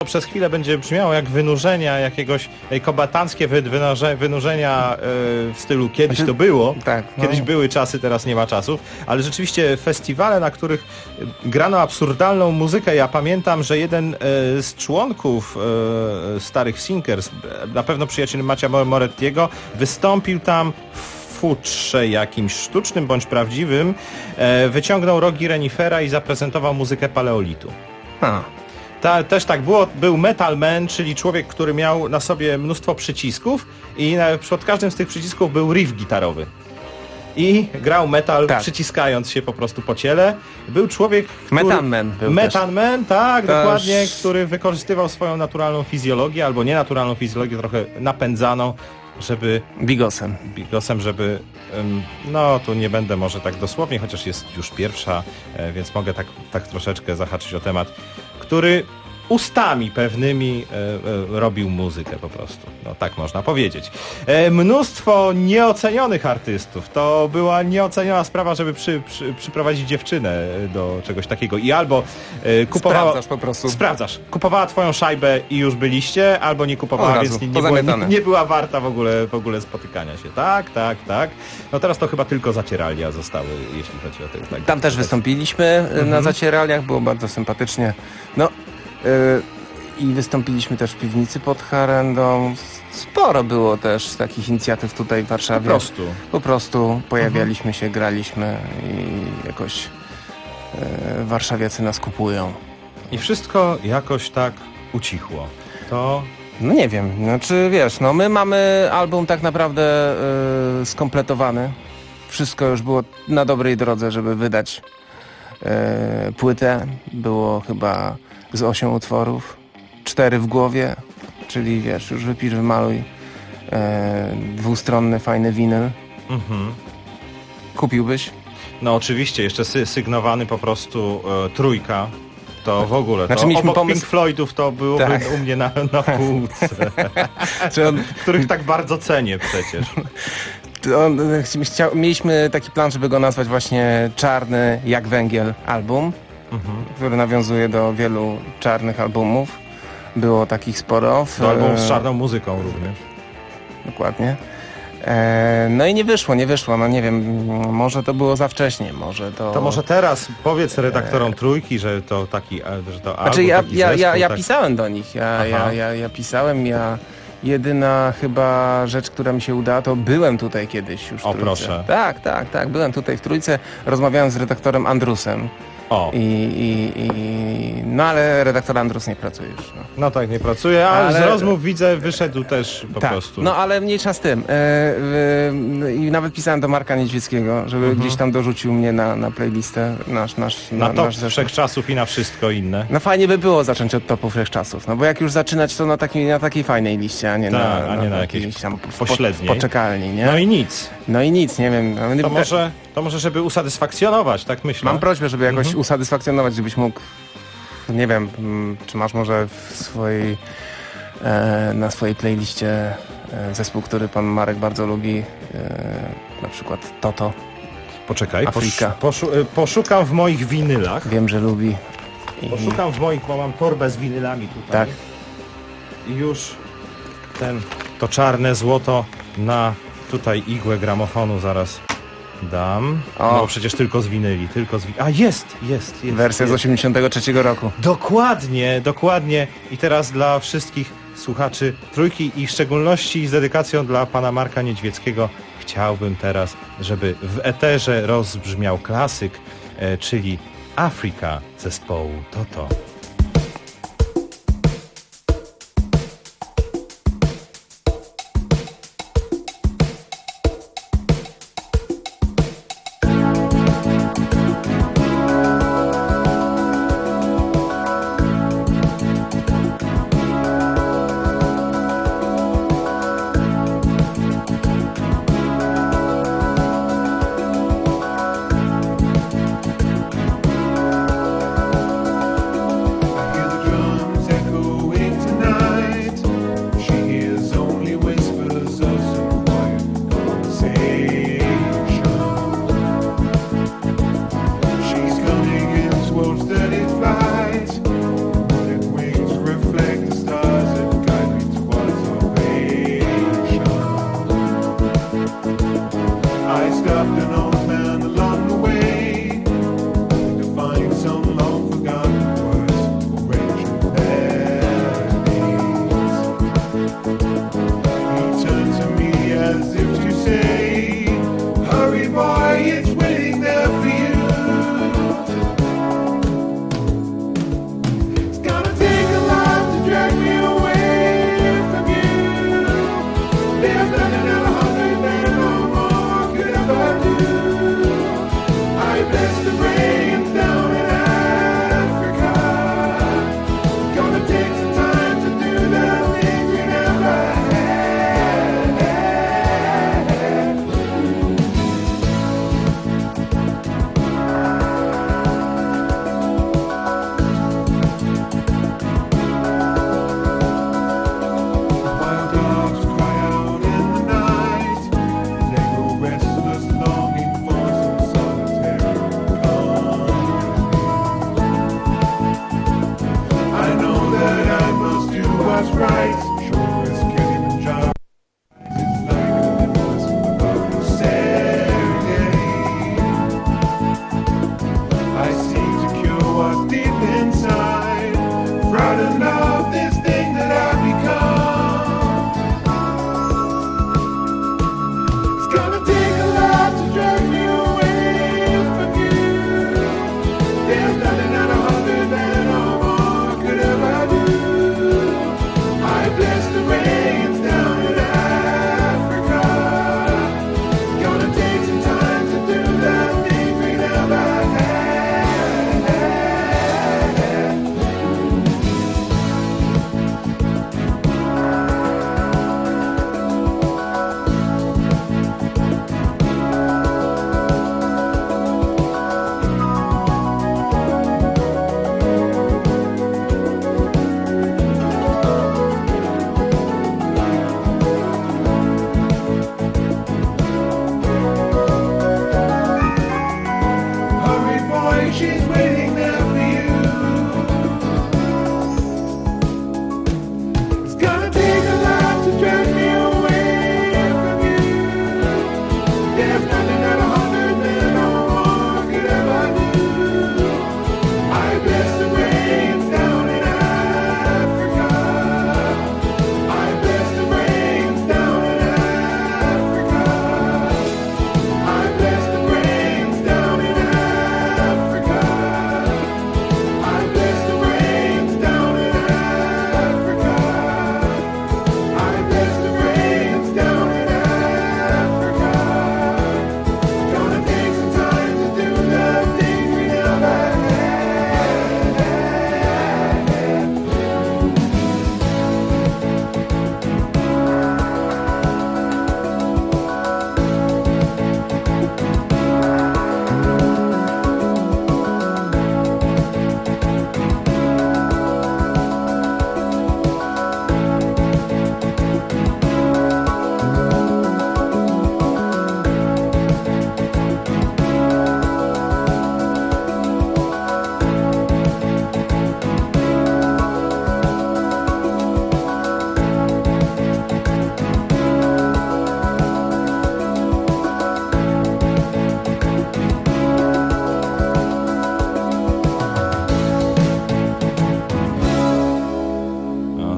przez chwilę będzie brzmiało jak wynurzenia jakiegoś kombatanckie wynurzenia w stylu kiedyś to było. Tak, Kiedyś były czasy, teraz nie ma czasów. Ale rzeczywiście festiwale, na których grano absurdalną muzykę. Ja pamiętam, że jeden z członków Starych Sinkers, na pewno przyjaciel Macia Morettiego, wystąpił tam w futrze jakimś sztucznym bądź prawdziwym, wyciągnął rogi renifera i zaprezentował muzykę paleolitu. Też tak było, był Metal Man, czyli człowiek, który miał na sobie mnóstwo przycisków i pod każdym z tych przycisków był riff gitarowy. I grał metal, przyciskając się po prostu po ciele. Był człowiek, który... Metal Man, tak, dokładnie, który wykorzystywał swoją naturalną fizjologię, albo nienaturalną fizjologię, trochę napędzaną, żeby... Bigosem, żeby... No, tu nie będę może tak dosłownie, chociaż jest już pierwsza, więc mogę tak troszeczkę zahaczyć o temat, który ustami pewnymi robił muzykę po prostu. No tak można powiedzieć. Mnóstwo nieocenionych artystów. To była nieoceniona sprawa, żeby przyprowadzić dziewczynę do czegoś takiego. I albo kupowała... Sprawdzasz po prostu. Sprawdzasz. Kupowała twoją szajbę i już byliście, albo nie kupowała, więc nie była warta w ogóle spotykania się. Tak. No teraz to chyba tylko zacieralnia zostały, jeśli chodzi o te... Tak, tam też wystąpiliśmy na zacieraliach, było bardzo sympatycznie. No, i wystąpiliśmy też w piwnicy pod Harendą. Sporo było też takich inicjatyw tutaj w Warszawie. Po prostu pojawialiśmy się, graliśmy i jakoś warszawiacy nas kupują. I wszystko jakoś tak ucichło. To... No nie wiem, znaczy wiesz, no my mamy album tak naprawdę skompletowany. Wszystko już było na dobrej drodze, żeby wydać płytę. Było chyba z 8 utworów, 4 w głowie, czyli wiesz, już wypisz, wymaluj, dwustronny, fajny winyl. Kupiłbyś? No oczywiście, jeszcze sygnowany po prostu trójka. To w ogóle, znaczy, to obok Pink Floydów to byłoby u mnie na półce, których tak bardzo cenię przecież. Mieliśmy taki plan, żeby go nazwać właśnie Czarny jak węgiel album, który nawiązuje do wielu czarnych albumów. Było takich sporo. Album z czarną muzyką również. Dokładnie. No i nie wyszło, no nie wiem, może to było za wcześnie, To może teraz powiedz redaktorom trójki, że to taki, że to znaczy album, ja pisałem do nich, ja pisałem, jedyna chyba rzecz, która mi się udała, to byłem tutaj kiedyś już w Trójce. Proszę. Tak, byłem tutaj w Trójce, rozmawiałem z redaktorem Andrusem. No ale redaktor Andrus nie pracuje już. No tak, nie pracuje, ale z rozmów widzę, wyszedł też po prostu. No ale mniejsza z tym. I nawet pisałem do Marka Niedźwieckiego, żeby gdzieś tam dorzucił mnie na playlistę na top wszechczasów i na wszystko inne. No fajnie by było zacząć od topu wszechczasów, no bo jak już zaczynać, to na takiej fajnej liście, a nie na jakiejś tam pośredniej poczekalni, nie? No i nic, nie wiem. To może, żeby usatysfakcjonować, tak myślę. Mam prośbę, żeby jakoś usatysfakcjonować, żebyś mógł, nie wiem, czy masz może na swojej playliście zespół, który pan Marek bardzo lubi, na przykład Toto. Poczekaj, Afryka. Poszukam w moich winylach. Wiem, że lubi. Poszukam w moich, bo mam torbę z winylami tutaj. Tak. I już to czarne złoto na tutaj igłę gramofonu zaraz dam. No przecież tylko z winyli, A jest. Wersja z 83 roku. Dokładnie. I teraz dla wszystkich słuchaczy Trójki i w szczególności z dedykacją dla pana Marka Niedźwieckiego chciałbym teraz, żeby w eterze rozbrzmiał klasyk, czyli Afryka zespołu Toto.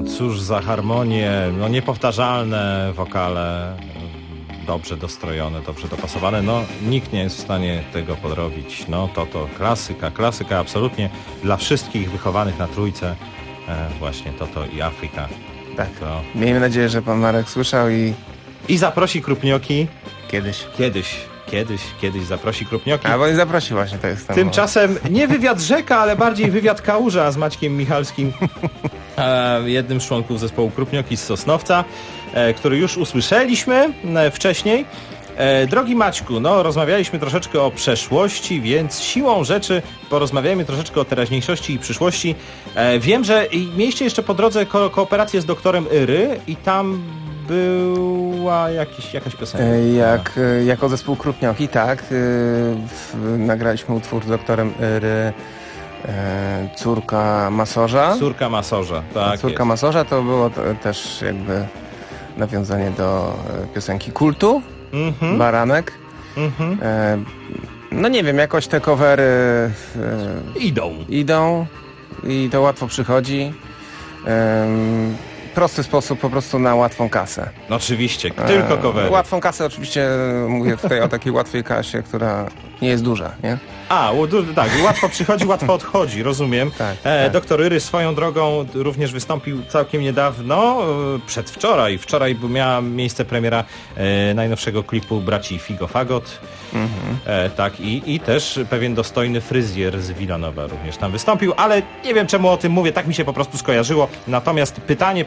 cóż za harmonie, no niepowtarzalne wokale, dobrze dostrojone, dobrze dopasowane, no nikt nie jest w stanie tego podrobić. No to klasyka absolutnie dla wszystkich wychowanych na trójce, właśnie to i Afryka. Tak, miejmy nadzieję, że pan Marek słyszał i zaprosi Krupnioki kiedyś zaprosi Krupnioki. Albo nie zaprosi właśnie, to jest tam. Tymczasem nie wywiad Rzeka, ale bardziej wywiad Kałuża z Maćkiem Michalskim, jednym z członków zespołu Krupnioki z Sosnowca, który już usłyszeliśmy wcześniej. Drogi Maćku, no rozmawialiśmy troszeczkę o przeszłości, więc siłą rzeczy porozmawiajmy troszeczkę o teraźniejszości i przyszłości. Wiem, że mieliście jeszcze po drodze kooperację z doktorem Iry i tam była jakaś piosenka. Jako zespół Krupnioki, tak. Nagraliśmy utwór z doktorem Iry, Córka Masorza. Córka Masorza, tak. Córka Masorza to było też jakby nawiązanie do piosenki Kultu. Baranek. No nie wiem, jakoś te covery idą i to łatwo przychodzi. Prosty sposób po prostu na łatwą kasę. No oczywiście, tylko covery. Łatwą kasę oczywiście, mówię tutaj o takiej łatwej kasie, która nie jest duża, nie? Tak, łatwo przychodzi, łatwo odchodzi, rozumiem. Tak. Doktor Iry swoją drogą również wystąpił całkiem niedawno, przedwczoraj. Wczoraj miała miejsce premiera najnowszego klipu braci Figo Fagot. Tak, i też pewien dostojny fryzjer z Wilanowa również tam wystąpił, ale nie wiem czemu o tym mówię, tak mi się po prostu skojarzyło. Natomiast pytanie.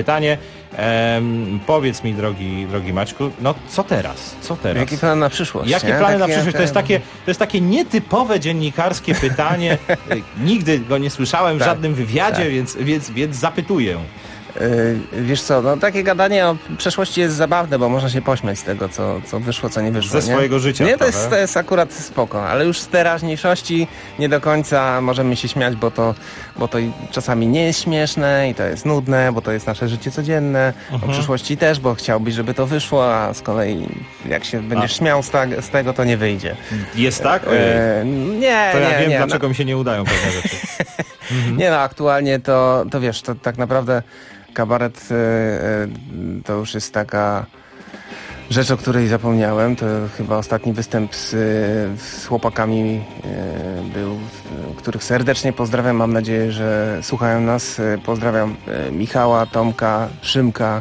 Powiedz mi, drogi Maćku, no co teraz? Jakie plany na przyszłość? Jakie plany na przyszłość? To jest takie nietypowe dziennikarskie pytanie. Nigdy go nie słyszałem w żadnym wywiadzie, więc zapytuję. Wiesz co, no takie gadanie o przeszłości jest zabawne, bo można się pośmiać z tego, co wyszło, co nie wyszło. Ze swojego życia. Nie, to jest akurat spoko, ale już z teraźniejszości nie do końca możemy się śmiać, bo to czasami nie jest śmieszne i to jest nudne, bo to jest nasze życie codzienne. O przyszłości też, bo chciałbyś, żeby to wyszło, a z kolei jak się będziesz śmiał z tego, to nie wyjdzie. Jest tak? Nie, to ja wiem, nie, dlaczego mi się nie udają pewne rzeczy. Nie no, aktualnie to wiesz, to tak naprawdę kabaret to już jest taka rzecz, o której zapomniałem. To chyba ostatni występ z chłopakami był, których serdecznie pozdrawiam. Mam nadzieję, że słuchają nas. Pozdrawiam Michała, Tomka, Szymka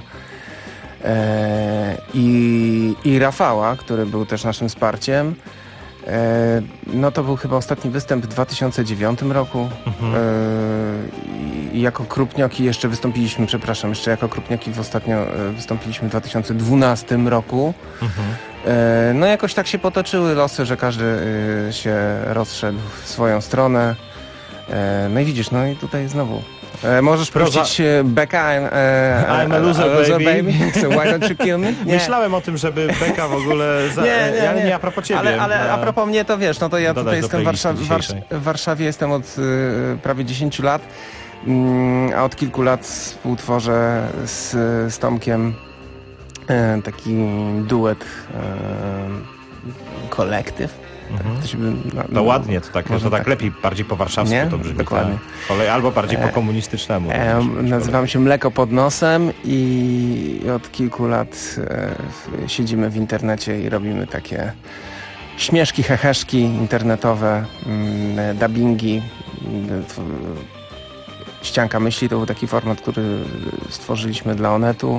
i Rafała, który był też naszym wsparciem. No to był chyba ostatni występ w 2009 roku. I jako Krupnioki jeszcze wystąpiliśmy, jako Krupnioki ostatnio wystąpiliśmy w 2012 roku. No jakoś tak się potoczyły losy, że każdy się rozszedł w swoją stronę. No i widzisz, no i tutaj znowu możesz puścić Becca, I'm a loser baby. So why don't you kill me? Nie. Myślałem o tym, żeby Becca w ogóle... nie a propos ciebie. Ale a propos mnie to wiesz, no to ja tutaj jestem w Warszawie, jestem od prawie 10 lat, a od kilku lat współtworzę z Tomkiem taki duet, kolektyw. No ładnie, to tak lepiej, bardziej po warszawsku to brzmi. Dokładnie. Albo bardziej po komunistycznemu. Nazywam się Mleko pod nosem i od kilku lat siedzimy w internecie i robimy takie śmieszki, heheszki internetowe, dubbingi. Ścianka myśli to był taki format, który stworzyliśmy dla Onetu.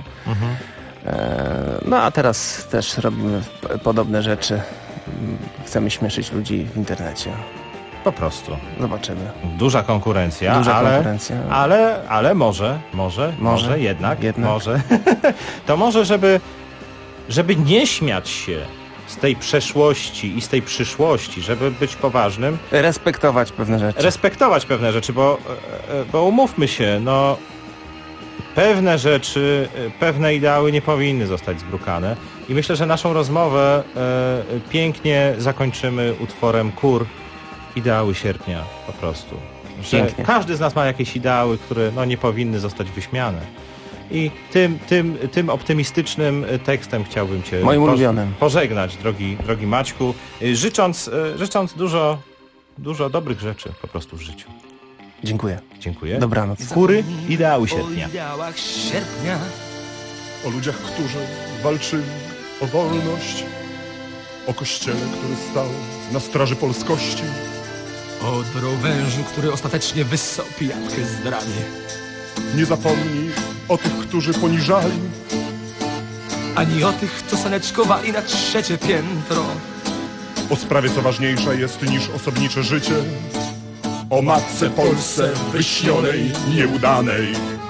No a teraz też robimy podobne rzeczy. Chcemy śmieszyć ludzi w internecie. Po prostu. Zobaczymy. Duża konkurencja, ale może jednak. Może. To może, żeby nie śmiać się z tej przeszłości i z tej przyszłości, żeby być poważnym. Respektować pewne rzeczy. Bo umówmy się, no pewne rzeczy, pewne ideały nie powinny zostać zbrukane. I myślę, że naszą rozmowę pięknie zakończymy utworem Kur, Ideały Sierpnia, po prostu. Że pięknie. Każdy z nas ma jakieś ideały, które nie powinny zostać wyśmiane. I tym optymistycznym tekstem chciałbym Cię pożegnać, drogi Maćku, życząc dużo dobrych rzeczy po prostu w życiu. Dziękuję. Dziękuję. Dobranoc. Kury ideału sierpnia. O ideałach sierpnia. O ludziach, którzy walczyli o wolność, o kościele, który stał na straży polskości. O drowężu, który ostatecznie wyssał pijatkę zdrady. Nie zapomnij o tych, którzy poniżali, Ani o tych, co saneczkowali na 3. piętro. o sprawie, co ważniejsza jest niż osobnicze życie, o matce Polsce wyśnionej, nieudanej.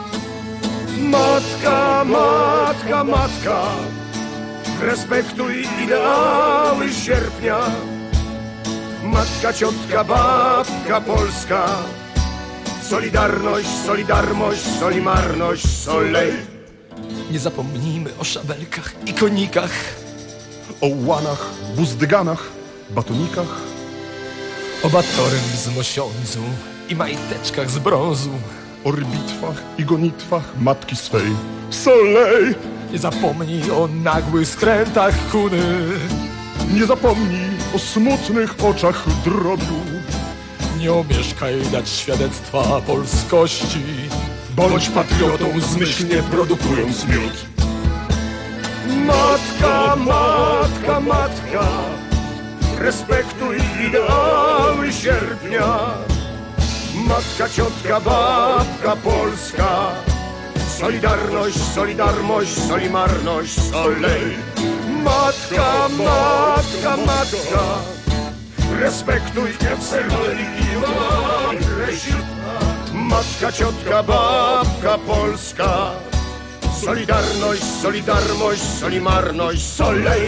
Matka, matka, matka, respektuj ideały sierpnia. Matka, ciotka, babka polska, solidarność, solidarność, solimarność, solej. Nie zapomnijmy o szabelkach i konikach. O łanach, buzdyganach, batonikach, O batorym z mosiądzu i majteczkach z brązu. o rybitwach i gonitwach matki swej. Solej! Nie zapomnij o nagłych skrętach kuny. Nie zapomnij o smutnych oczach drobiu. Nie omieszkaj dać świadectwa polskości. Bądź patriotą zmyślnie produkując miód. Matka, matka, matka, respektuj ideały sierpnia. Matka, ciotka, babka polska, solidarność, solidarność, solimarność, solej. Matka, matka, matka, respektuj obserwuj ideały sierpnia. Matka, ciotka, babka polska, solidarność, solidarność, solimarność, solej.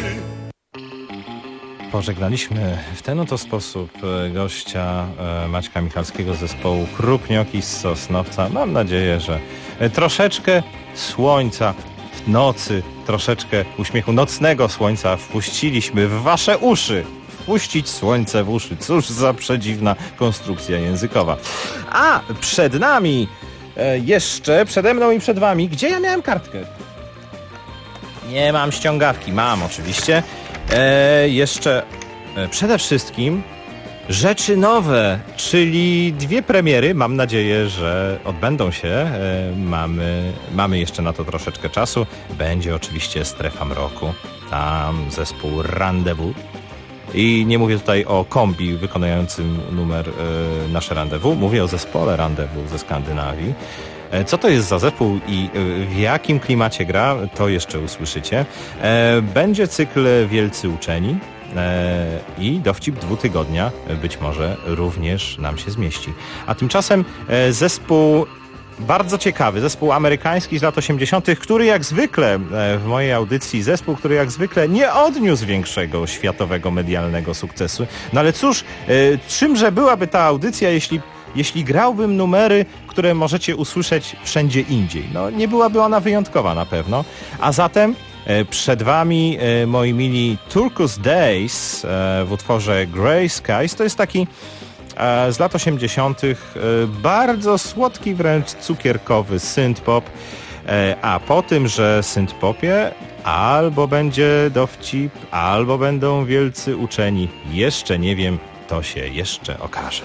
Pożegnaliśmy w ten oto sposób gościa Maćka Michalskiego z zespołu Krupnioki z Sosnowca. Mam nadzieję, że troszeczkę słońca w nocy, troszeczkę uśmiechu nocnego słońca wpuściliśmy w wasze uszy. Wpuścić słońce w uszy. Cóż za przedziwna konstrukcja językowa. A przed nami jeszcze, przede mną i przed wami, gdzie ja miałem kartkę? Nie mam ściągawki. Mam oczywiście. Jeszcze przede wszystkim rzeczy nowe, czyli 2 premiery. Mam nadzieję, że odbędą się. Mamy jeszcze na to troszeczkę czasu. Będzie oczywiście Strefa Mroku. Tam zespół Rendezvous. I nie mówię tutaj o kombi wykonującym numer Nasze Rendezvous. Mówię o zespole Rendezvous ze Skandynawii. Co to jest za zespół i w jakim klimacie gra, to jeszcze usłyszycie. Będzie cykl Wielcy Uczeni i dowcip 2 tygodnia być może również nam się zmieści. A tymczasem zespół bardzo ciekawy, zespół amerykański z lat 80., który jak zwykle w mojej audycji, zespół, który jak zwykle nie odniósł większego światowego medialnego sukcesu. No ale cóż, czymże byłaby ta audycja, jeśli grałbym numery, które możecie usłyszeć wszędzie indziej? No nie byłaby ona wyjątkowa na pewno. A zatem przed wami, moi mili, Turkus Days w utworze Grey Skies. To jest taki z lat 80. bardzo słodki, wręcz cukierkowy synth-pop. A po tym, że synth-popie albo będzie dowcip, albo będą wielcy uczeni. Jeszcze nie wiem, to się jeszcze okaże.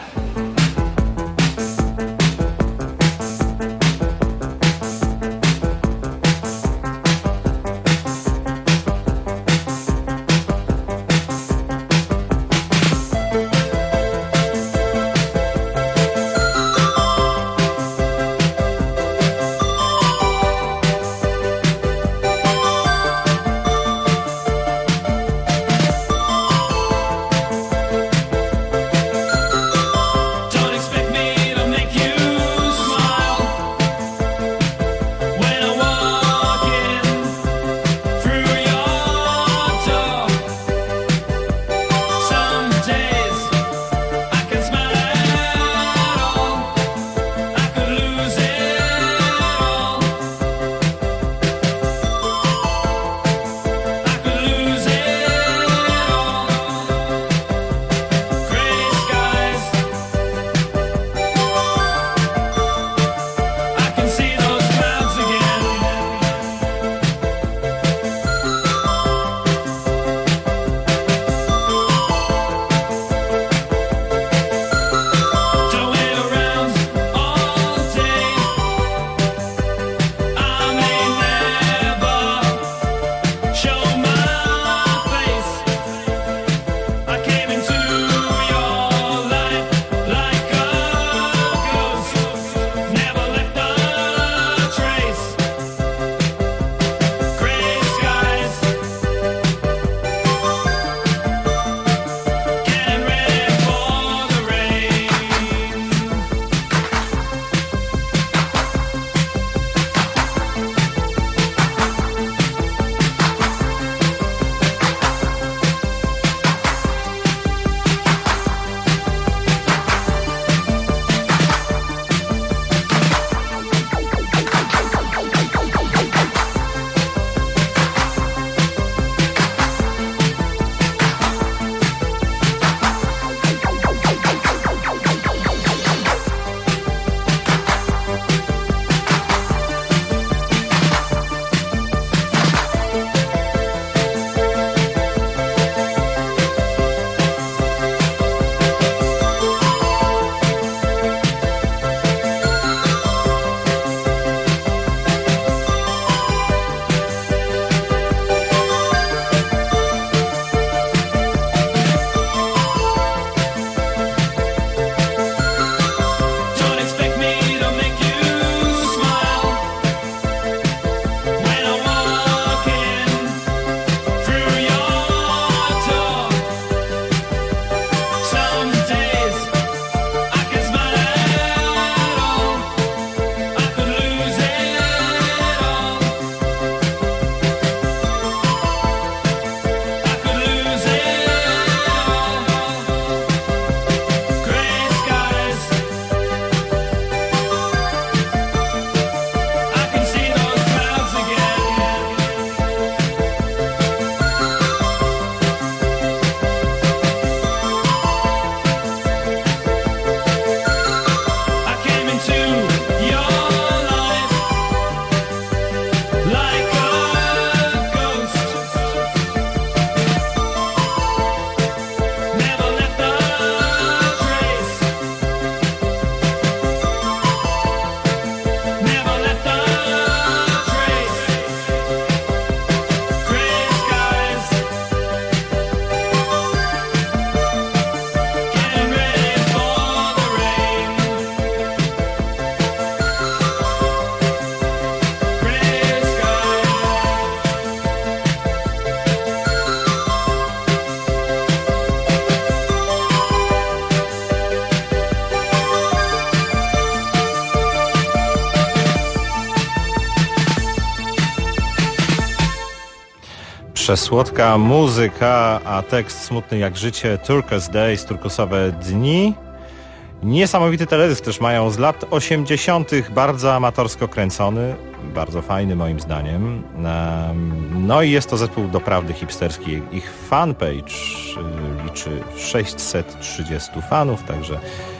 Przesłodka muzyka, a tekst smutny jak życie. Turkus Days, turkusowe dni. Niesamowity teledysk też mają z lat 80. bardzo amatorsko kręcony, bardzo fajny moim zdaniem. No i jest to zespół doprawdy hipsterski. Ich fanpage liczy 630 fanów, także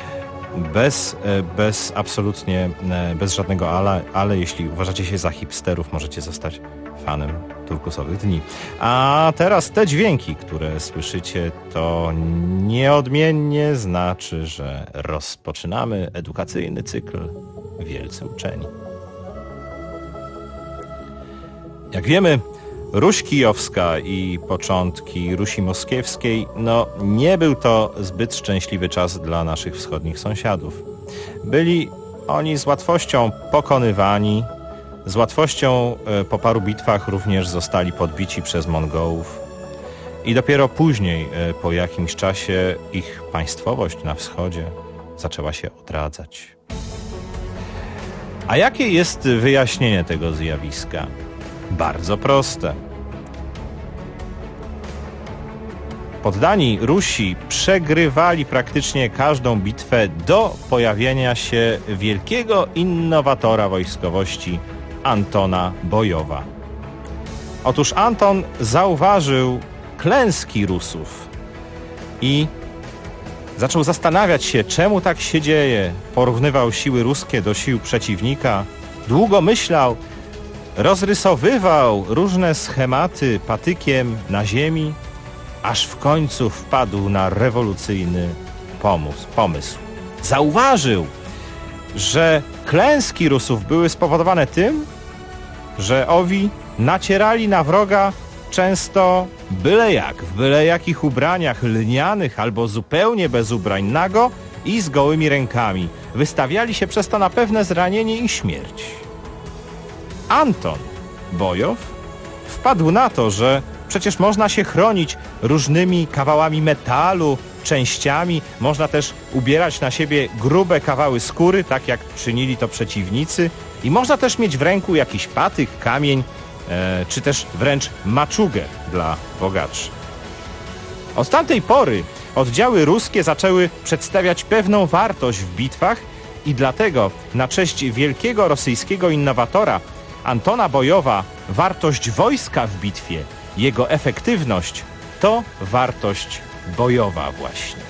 absolutnie bez żadnego ale jeśli uważacie się za hipsterów, możecie zostać fanem turkusowych dni. A teraz te dźwięki, które słyszycie, to nieodmiennie znaczy, że rozpoczynamy edukacyjny cykl Wielcy Uczeni. Jak wiemy, Ruś Kijowska i początki Rusi Moskiewskiej, nie był to zbyt szczęśliwy czas dla naszych wschodnich sąsiadów. Byli oni z łatwością pokonywani, z łatwością po paru bitwach również zostali podbici przez Mongołów i dopiero później, po jakimś czasie, ich państwowość na wschodzie zaczęła się odradzać. A jakie jest wyjaśnienie tego zjawiska? Bardzo proste. Poddani Rusi przegrywali praktycznie każdą bitwę do pojawienia się wielkiego innowatora wojskowości Antona Bojowa. Otóż Anton zauważył klęski Rusów i zaczął zastanawiać się, czemu tak się dzieje. Porównywał siły ruskie do sił przeciwnika. Długo myślał, rozrysowywał różne schematy patykiem na ziemi, aż w końcu wpadł na rewolucyjny pomysł. Zauważył, że klęski Rusów były spowodowane tym, że owi nacierali na wroga często w byle jakich ubraniach lnianych albo zupełnie bez ubrań, nago i z gołymi rękami. Wystawiali się przez to na pewne zranienie i śmierć. Anton Bojow wpadł na to, że przecież można się chronić różnymi kawałami metalu, częściami, można też ubierać na siebie grube kawały skóry, tak jak czynili to przeciwnicy, i można też mieć w ręku jakiś patyk, kamień, czy też wręcz maczugę dla bogaczy. Od tamtej pory oddziały ruskie zaczęły przedstawiać pewną wartość w bitwach i dlatego na cześć wielkiego rosyjskiego innowatora Antona Bojowa wartość wojska w bitwie, jego efektywność to wartość bojowa właśnie.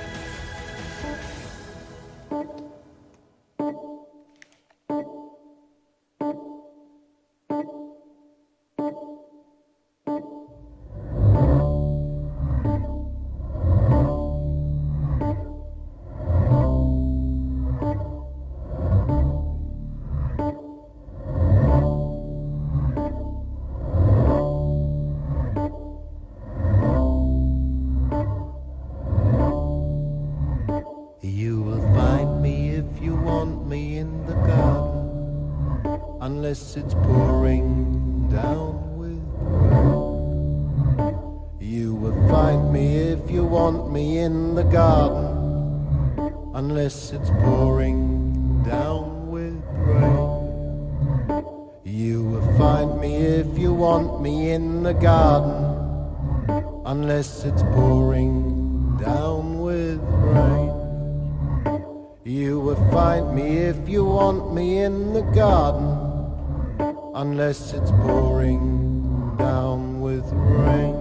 Unless it's pouring down with rain. You will find me if you want me in the garden. Unless it's pouring down with rain. You will find me if you want me in the garden. Unless it's pouring down with rain. You will find me if you want me in the garden. Unless it's pouring down with rain.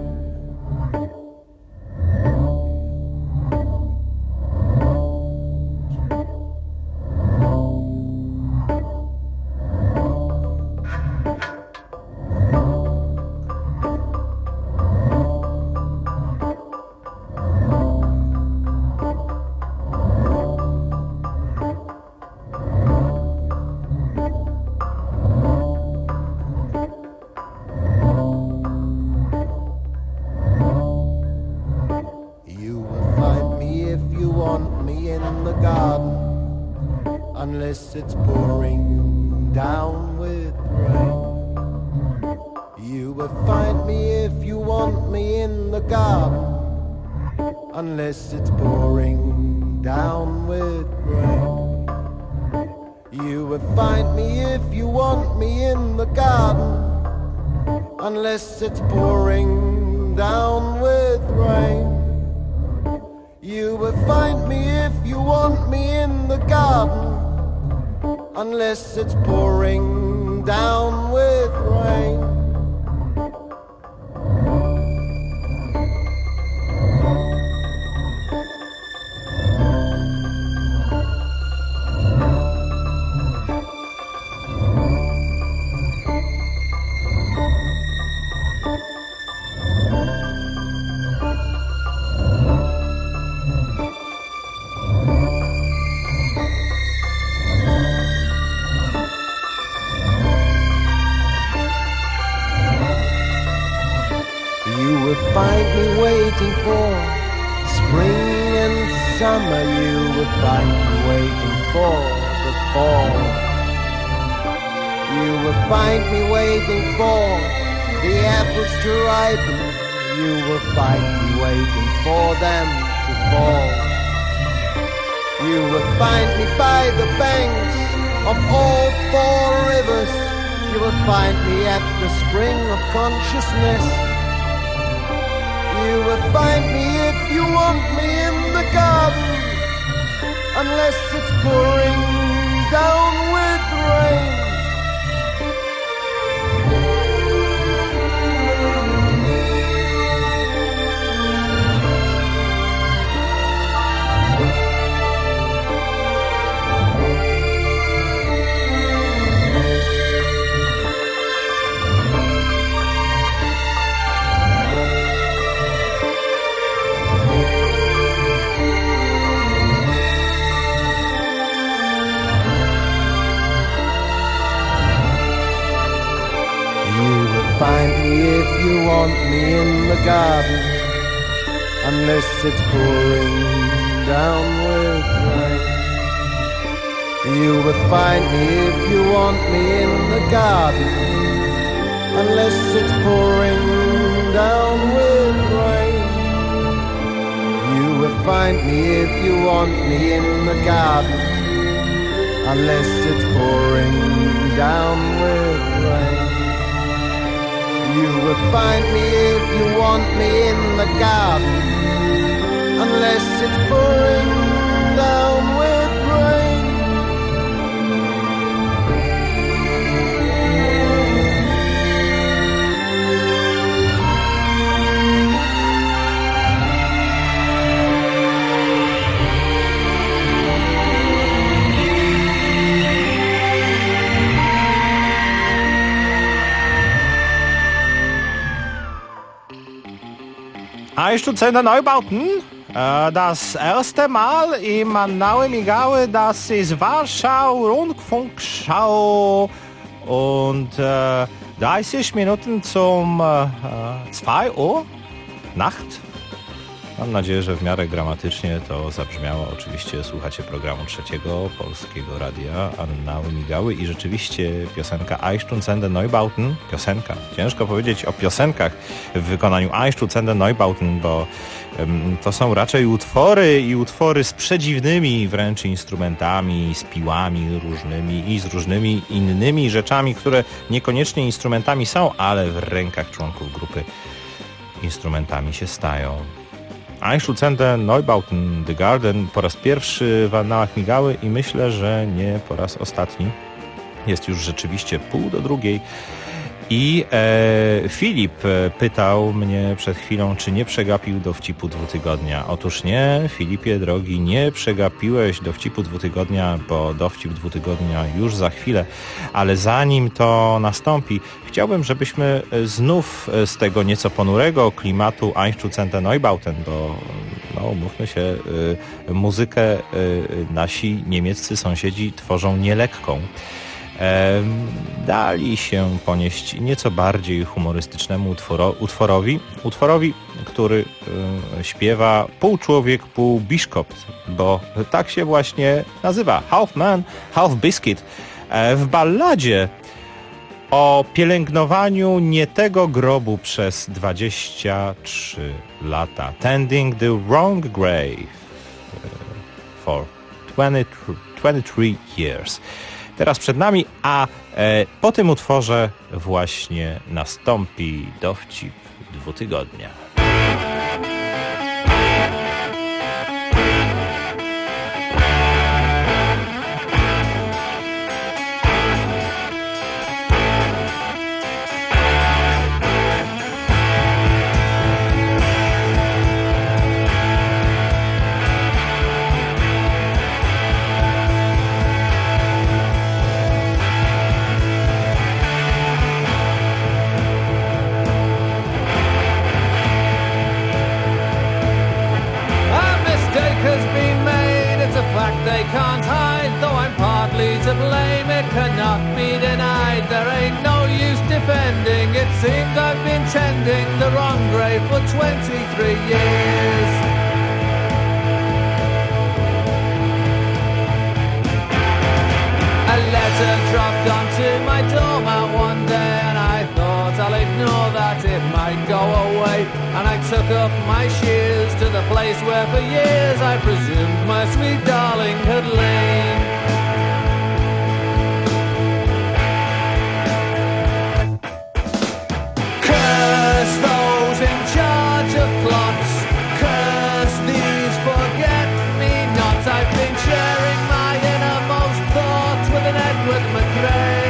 Unless it's pouring down with rain. You will find me if you want me in the garden. Unless it's pouring down with rain. You will find me if you want me in the garden. unless it's pouring down with rain. You will find me if you want me in the garden, unless it's pouring down with rain. Find me waiting for spring and summer. You will find me waiting for the fall. You will find me waiting for the apples to ripen. You will find me waiting for them to fall. You will find me by the banks of all four rivers. You will find me at the spring of consciousness. You will find me if you want me in the garden, unless it's pouring down with rain. Find me if you want me in the garden, unless it's pouring down with rain. You will find me if you want me in the garden, unless it's pouring down with rain. You will find me if you want me in the garden, unless it's pouring down with rain. You will find me if you want me in the garden, unless it's pouring down with rain. Eichstuzender Neubauten. Das erste Mal im Naue Migały, das ist Warschau Rundfunkschau und 30 Minuten zum 2 Uhr Nacht. Mam nadzieję, że w miarę gramatycznie to zabrzmiało. Oczywiście słuchacie programu Trzeciego Polskiego Radia Naue Migały i rzeczywiście piosenka Eichstuzender Neubauten. Piosenka. Ciężko powiedzieć o piosenkach w wykonaniu Eichstuzender Neubauten, bo to są raczej utwory z przedziwnymi wręcz instrumentami, z piłami różnymi i z różnymi innymi rzeczami, które niekoniecznie instrumentami są, ale w rękach członków grupy instrumentami się stają. Eichstuzender Neubauten, The Garden po raz pierwszy w Annałach Migały i myślę, że nie po raz ostatni. Jest już rzeczywiście 1:30 i Filip pytał mnie przed chwilą, czy nie przegapił dowcipu dwutygodnia. Otóż nie, Filipie drogi, nie przegapiłeś dowcipu dwutygodnia, bo dowcip dwutygodnia już za chwilę, ale zanim to nastąpi, chciałbym, żebyśmy znów z tego nieco ponurego klimatu Eichstuzender Neubauten, bo no, umówmy się, muzykę nasi niemieccy sąsiedzi tworzą nielekką. Dali się ponieść nieco bardziej humorystycznemu utworowi, który śpiewa pół człowiek, pół biszkopt, bo tak się właśnie nazywa, half man, half biscuit. W balladzie o pielęgnowaniu nie tego grobu przez 23 lata. Tending the wrong grave for 23 years. teraz przed nami, a po tym utworze właśnie nastąpi dowcip dwutygodnia. They can't hide, though I'm partly to blame. It cannot be denied. There ain't no use defending. It seems I've been tending the wrong grave for 23 years. A letter dropped onto my doormat one day, and I thought I'll ignore that, it might go away. And I took up my shears to the place where for years I presumed my sweet darling had lain. Curse those in charge of plots, curse these forget-me-nots. I've been sharing my innermost thoughts with an Edward McRae.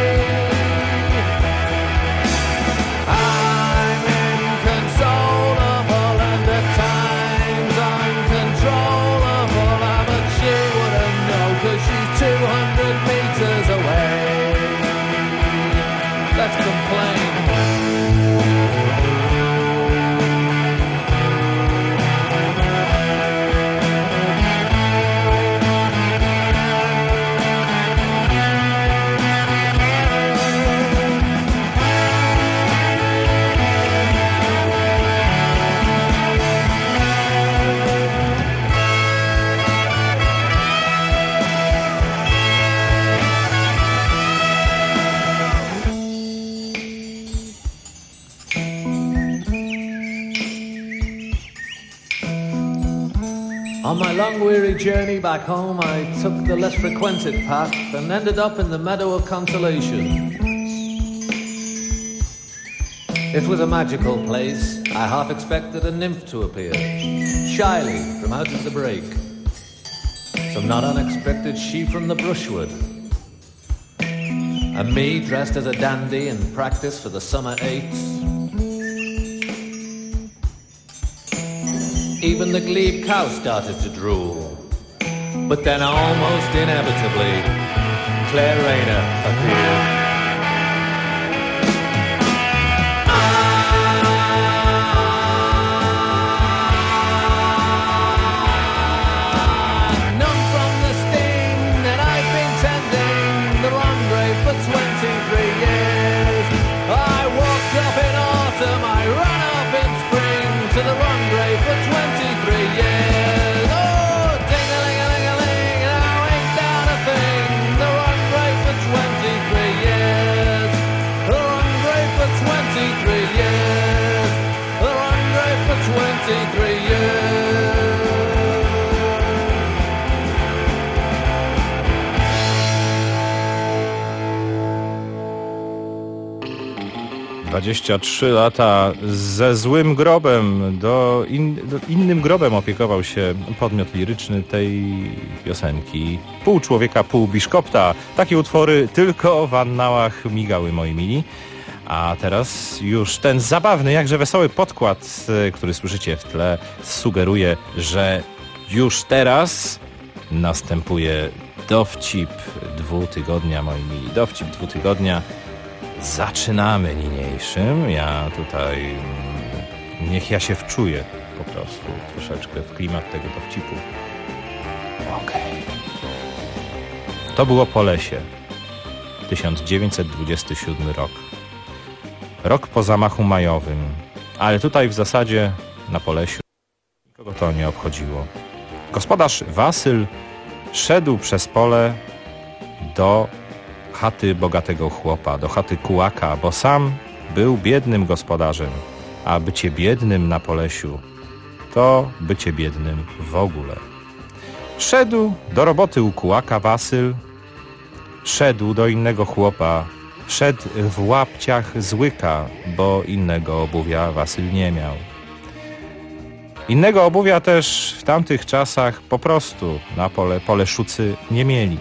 On my long weary journey back home, I took the less frequented path and ended up in the Meadow of Consolation. It was a magical place. I half expected a nymph to appear, shyly from out of the brake. Some not unexpected she from the brushwood, and me dressed as a dandy in practice for the summer eights. Even the glebe cow started to drool. But then almost inevitably, Claire Rayner appeared. Numb from the sting that I've been tending, the wrong grave for 23 years. I walked up in autumn, I ran up in spring to the wrong grave for 23 years. Oh, ding-a-ling-a-ling-a-ling, now ain't that a thing? The wrong grave for 23 years. The wrong grave for 23 years. The wrong grave for 23 years. 23 lata ze złym grobem, innym grobem opiekował się podmiot liryczny tej piosenki. Pół człowieka, pół biszkopta. Takie utwory tylko w annałach migały, moi mili. A teraz już ten zabawny, jakże wesoły podkład, który słyszycie w tle, sugeruje, że już teraz następuje dowcip dwutygodnia, moi mili. Dowcip dwutygodnia. Zaczynamy niniejszym. Ja tutaj... Niech ja się wczuję po prostu troszeczkę w klimat tego dowcipu. Okej. To było po lesie. 1927 rok. Rok po zamachu majowym. Ale tutaj w zasadzie na Polesiu nikogo to nie obchodziło. Gospodarz Wasyl szedł przez pole do chaty bogatego chłopa, do chaty kułaka, bo sam był biednym gospodarzem, a bycie biednym na Polesiu to bycie biednym w ogóle. Szedł do roboty u kułaka Wasyl Szedł do innego chłopa, szedł w łapciach z łyka, bo innego obuwia Wasyl nie miał. Innego obuwia też w tamtych czasach po prostu na Poleszucy nie mieli.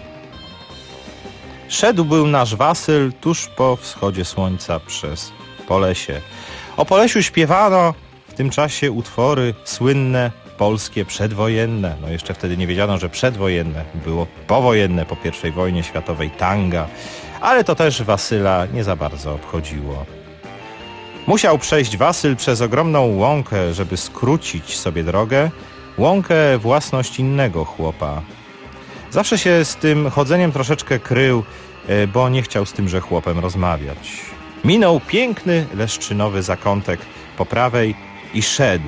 Szedł był nasz Wasyl tuż po wschodzie słońca przez Polesie. O Polesiu śpiewano w tym czasie utwory słynne, polskie, przedwojenne. No jeszcze wtedy nie wiedziano, że przedwojenne. Było powojenne po I wojnie światowej, tanga. Ale to też Wasyla nie za bardzo obchodziło. Musiał przejść Wasyl przez ogromną łąkę, żeby skrócić sobie drogę. Łąkę własność innego chłopa. Zawsze się z tym chodzeniem troszeczkę krył, bo nie chciał z tymże chłopem rozmawiać. Minął piękny, leszczynowy zakątek po prawej i szedł.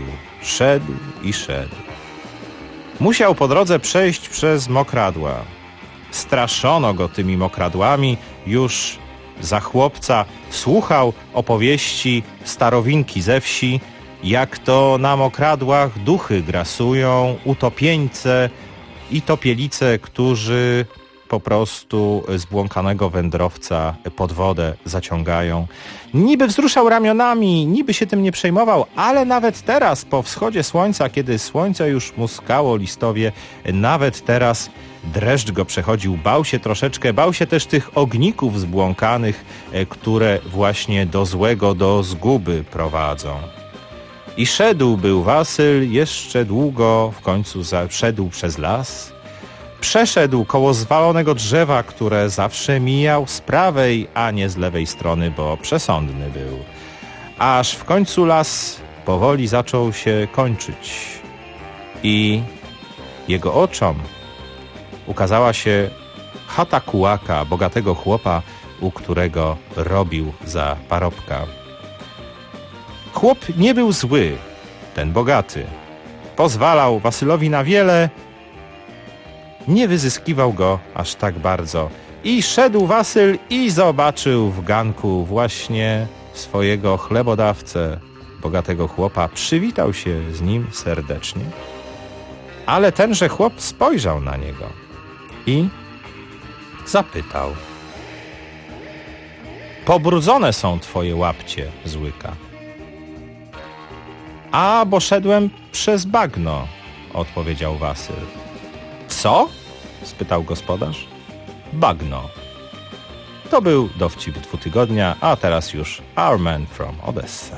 Musiał po drodze przejść przez mokradła. Straszono go tymi mokradłami, już za chłopca słuchał opowieści starowinki ze wsi, jak to na mokradłach duchy grasują, utopieńce i topielice, którzy po prostu zbłąkanego wędrowca pod wodę zaciągają. Niby wzruszał ramionami, niby się tym nie przejmował, ale nawet teraz, po wschodzie słońca, kiedy słońce już muskało listowie, nawet teraz dreszcz go przechodził, bał się troszeczkę, bał się też tych ogników zbłąkanych, które właśnie do złego, do zguby prowadzą. I szedł był Wasyl jeszcze długo, w końcu szedł przez las, przeszedł koło zwalonego drzewa, które zawsze mijał z prawej, a nie z lewej strony, bo przesądny był. Aż w końcu las powoli zaczął się kończyć i jego oczom ukazała się chata kułaka, bogatego chłopa, u którego robił za parobka. Chłop nie był zły, ten bogaty. Pozwalał Wasylowi na wiele, nie wyzyskiwał go aż tak bardzo. I szedł Wasyl i zobaczył w ganku właśnie swojego chlebodawcę, bogatego chłopa. Przywitał się z nim serdecznie, ale tenże chłop spojrzał na niego i zapytał: pobrudzone są twoje łapcie z łyka. A, bo szedłem przez bagno, odpowiedział Wasyl. Co? Spytał gospodarz. Bagno. To był dowcip 2 tygodnia, a teraz już Our Man from Odessa.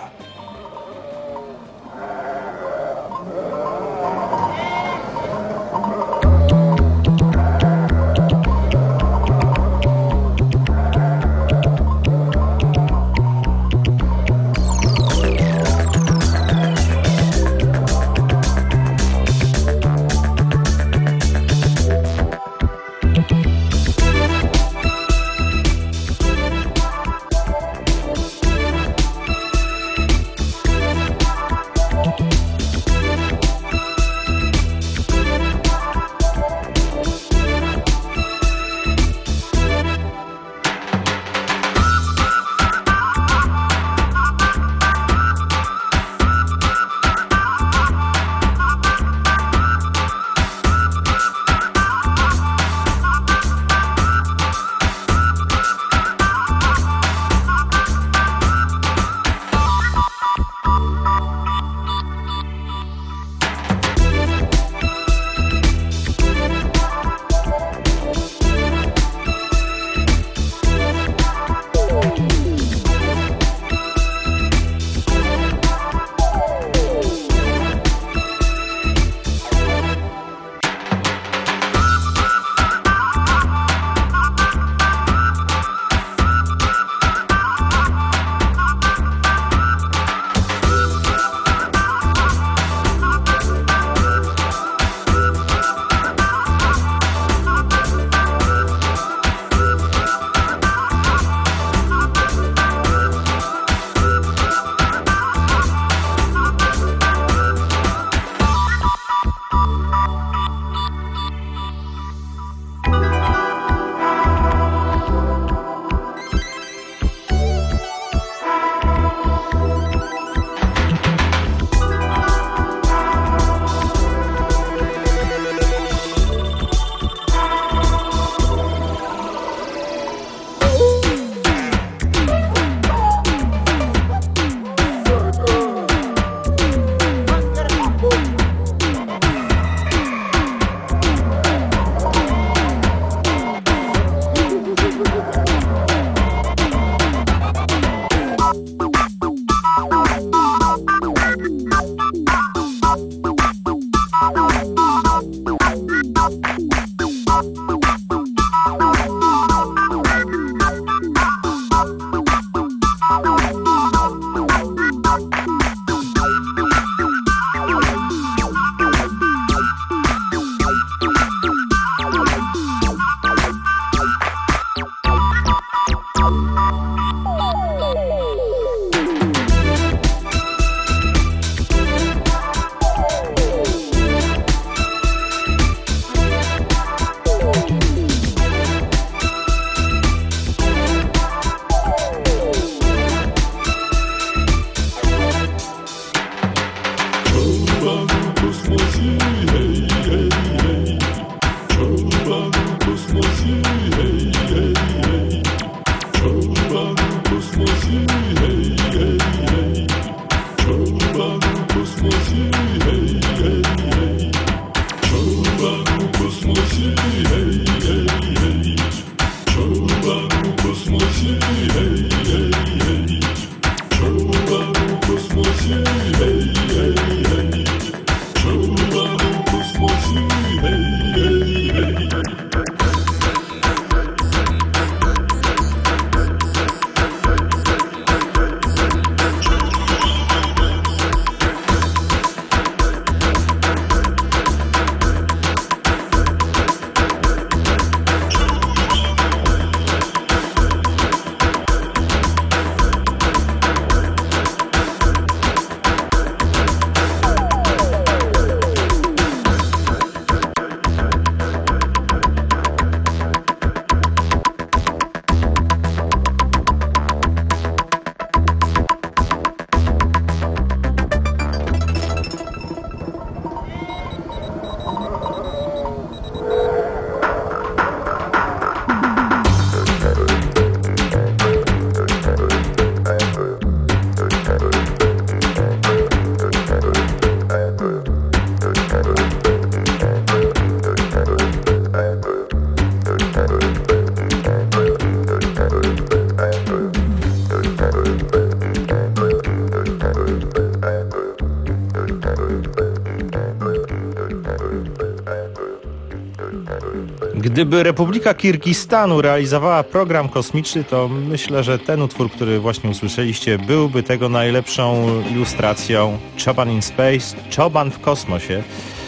Gdyby Republika Kirgistanu realizowała program kosmiczny, to myślę, że ten utwór, który właśnie usłyszeliście, byłby tego najlepszą ilustracją. Choban in Space, Choban w kosmosie,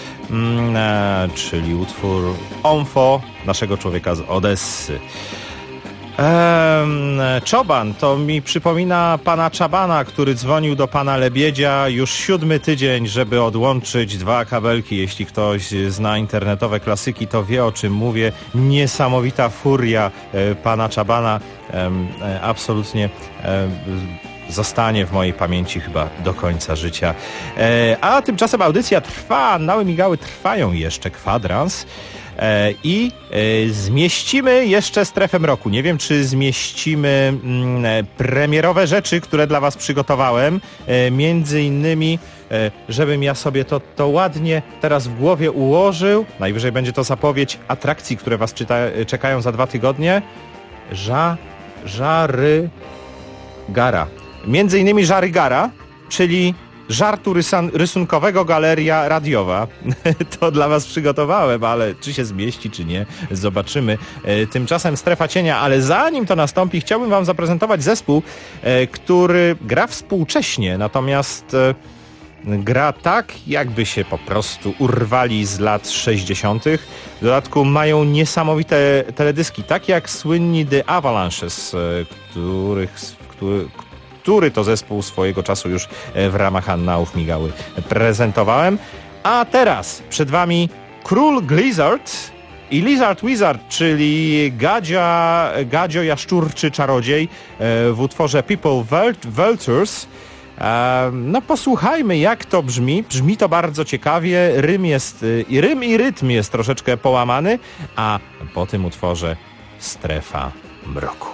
czyli utwór Omfo, naszego człowieka z Odessy. Choban to mi przypomina pana Czabana, który dzwonił do pana Lebiedzia już 7. tydzień, żeby odłączyć 2 kabelki. Jeśli ktoś zna internetowe klasyki, to wie, o czym mówię. Niesamowita furia pana Czabana absolutnie zostanie w mojej pamięci chyba do końca życia. A tymczasem audycja trwa, Annały Migały trwają jeszcze kwadrans. I zmieścimy jeszcze strefę mroku. Nie wiem, czy zmieścimy premierowe rzeczy, które dla was przygotowałem. Między innymi, żebym ja sobie to ładnie teraz w głowie ułożył. Najwyżej będzie to zapowiedź atrakcji, które was czekają za 2 tygodnie. Żary Gara. Między innymi Żary Gara, czyli żartu rysunkowego Galeria Radiowa. To dla was przygotowałem, ale czy się zmieści, czy nie, zobaczymy. Tymczasem Strefa Cienia, ale zanim to nastąpi, chciałbym wam zaprezentować zespół, który gra współcześnie, natomiast gra tak, jakby się po prostu urwali z lat 60. W dodatku mają niesamowite teledyski, tak jak słynni The Avalanches, który to zespół swojego czasu już w ramach Annałów Migały prezentowałem. A teraz przed wami Król Glizzard i Lizard Wizard, czyli Gadzio Jaszczurczy Czarodziej w utworze People Vultures. No posłuchajmy, jak to brzmi. Brzmi to bardzo ciekawie. Rym i rytm jest troszeczkę połamany, a po tym utworze Strefa Mroku.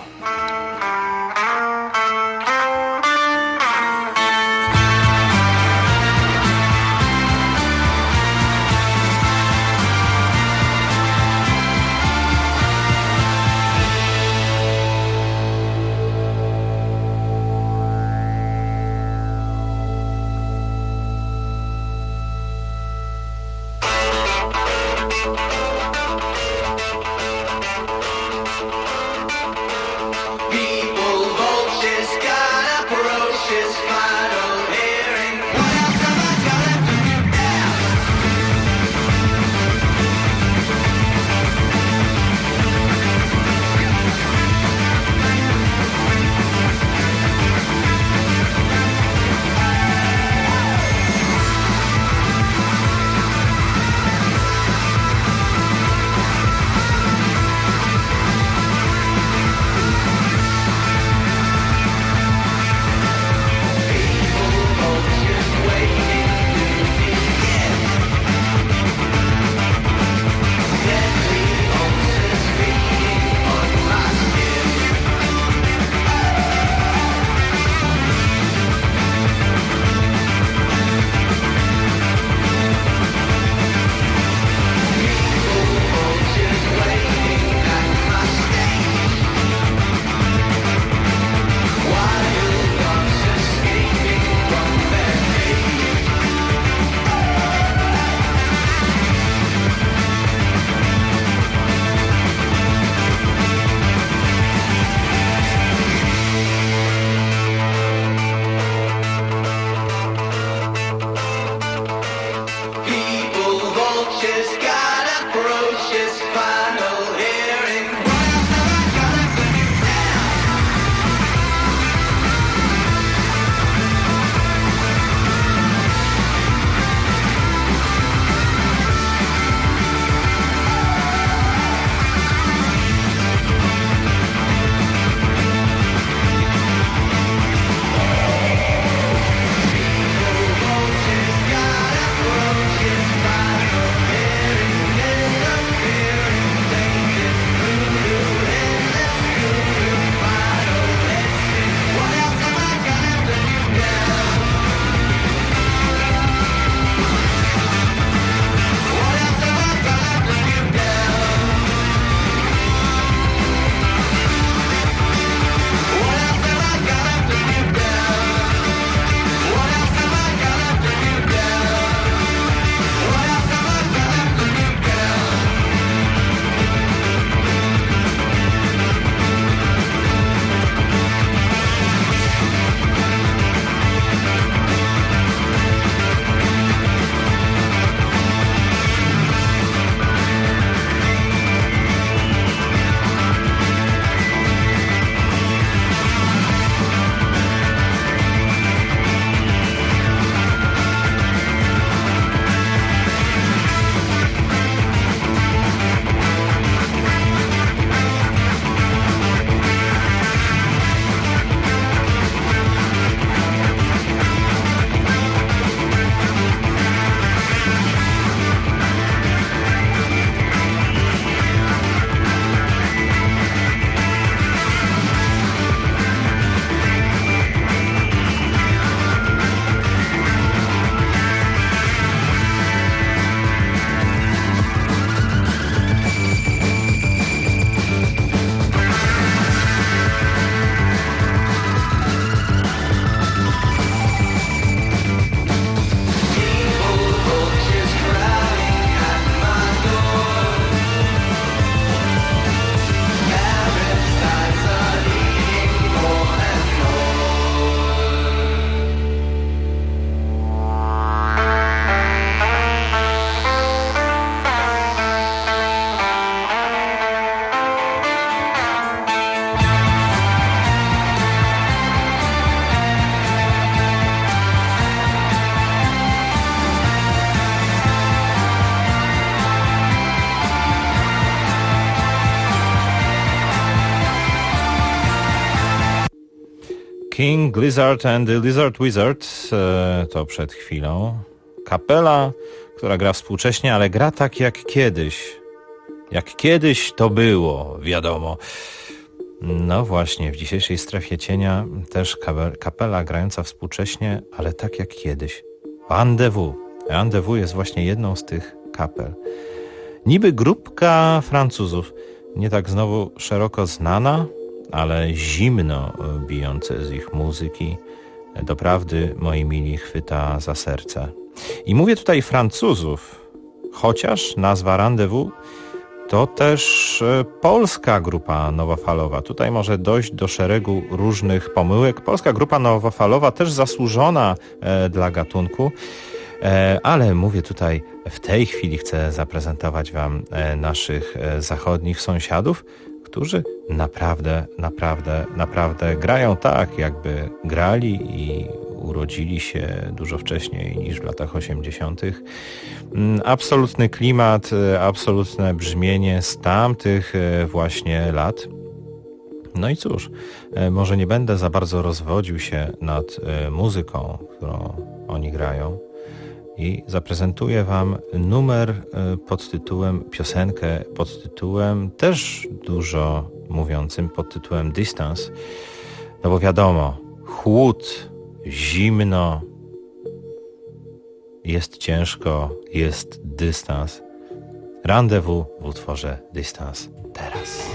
King Gizzard and the Lizard Wizard, to przed chwilą. Kapela, która gra współcześnie, ale gra tak jak kiedyś. Jak kiedyś to było, wiadomo. No właśnie, w dzisiejszej Strefie Cienia też kapela grająca współcześnie, ale tak jak kiedyś. Rendezvous. Rendezvous jest właśnie jedną z tych kapel. Niby grupka Francuzów, nie tak znowu szeroko znana, ale zimno bijące z ich muzyki, doprawdy, moi mili, chwyta za serce. I mówię tutaj Francuzów, chociaż nazwa Rendezvous to też polska grupa nowofalowa. Tutaj może dojść do szeregu różnych pomyłek. Polska grupa nowofalowa też zasłużona dla gatunku, ale mówię tutaj, w tej chwili chcę zaprezentować wam naszych zachodnich sąsiadów, którzy naprawdę grają tak, jakby grali i urodzili się dużo wcześniej niż w latach 80. Absolutny klimat, absolutne brzmienie z tamtych właśnie lat. No i cóż, może nie będę za bardzo rozwodził się nad muzyką, którą oni grają, i zaprezentuję wam numer pod tytułem, piosenkę pod tytułem też dużo mówiącym, pod tytułem Distance. No bo wiadomo, chłód, zimno, jest ciężko, jest dystans. Rendezvous w utworze Distance teraz.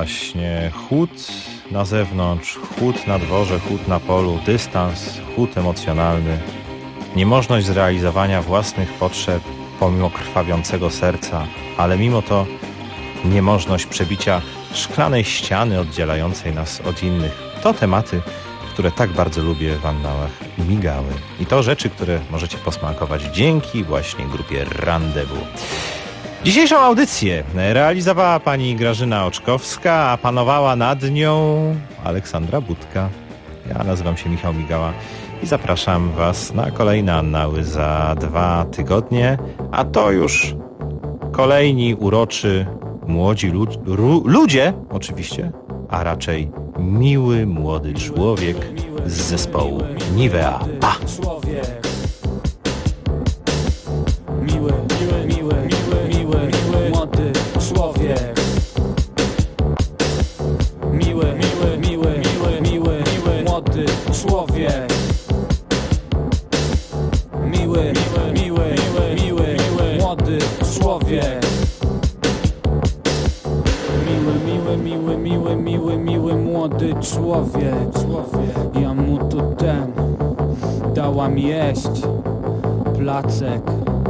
właśnie chłód na zewnątrz, chłód na dworze, chłód na polu, dystans, chłód emocjonalny, niemożność zrealizowania własnych potrzeb pomimo krwawiącego serca, ale mimo to niemożność przebicia szklanej ściany oddzielającej nas od innych. To tematy, które tak bardzo lubię w annałach Migały. I to rzeczy, które możecie posmakować dzięki właśnie grupie Randewu. Dzisiejszą audycję realizowała pani Grażyna Oczkowska, a panowała nad nią Aleksandra Budka. Ja nazywam się Michał Migała i zapraszam was na kolejne annały za 2 tygodnie, a to już kolejni uroczy młodzi ludzie, oczywiście, a raczej miły młody człowiek z zespołu Nivea. Pa! Miły młody człowiek. Miły młody człowiek. Miły młody człowiek. Miły młody człowiek. Ja mu tu dałam jeść placek.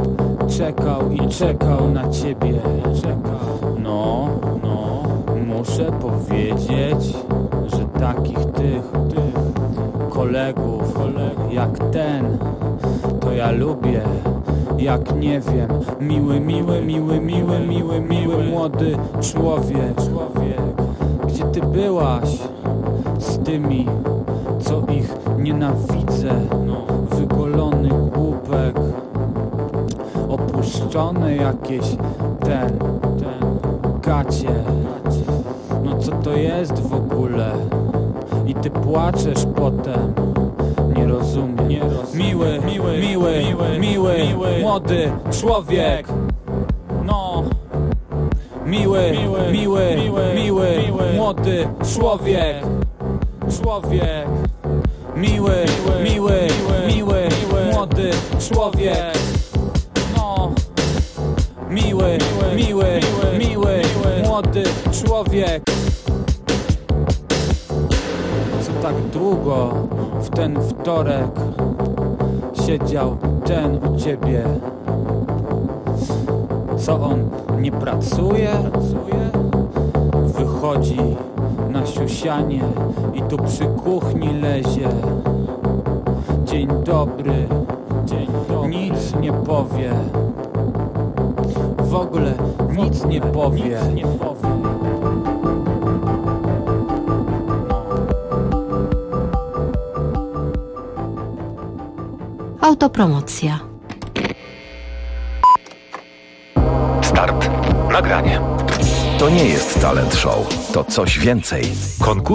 Czekał na ciebie. No, muszę powiedzieć, że takich tych kolegów jak ten to ja lubię. Jak nie wiem, miły młody człowiek. Gdzie ty byłaś z tymi, co ich nienawidzę? Wygolony głupek, opuszczone jakieś ten gacie. No co to jest w ogóle? I ty płaczesz potem. Nie rozumiem. Miły młody człowiek. No. Miły młody człowiek. Miły młody człowiek. No. Miły młody człowiek. Co tak długo w ten wtorek siedział ten u ciebie? Co on nie pracuje? Wychodzi na siusianie i tu przy kuchni lezie. Dzień dobry, nic nie powie. W ogóle nic nie powie. Autopromocja. Start. Nagranie. To nie jest talent show. To coś więcej. Konkurs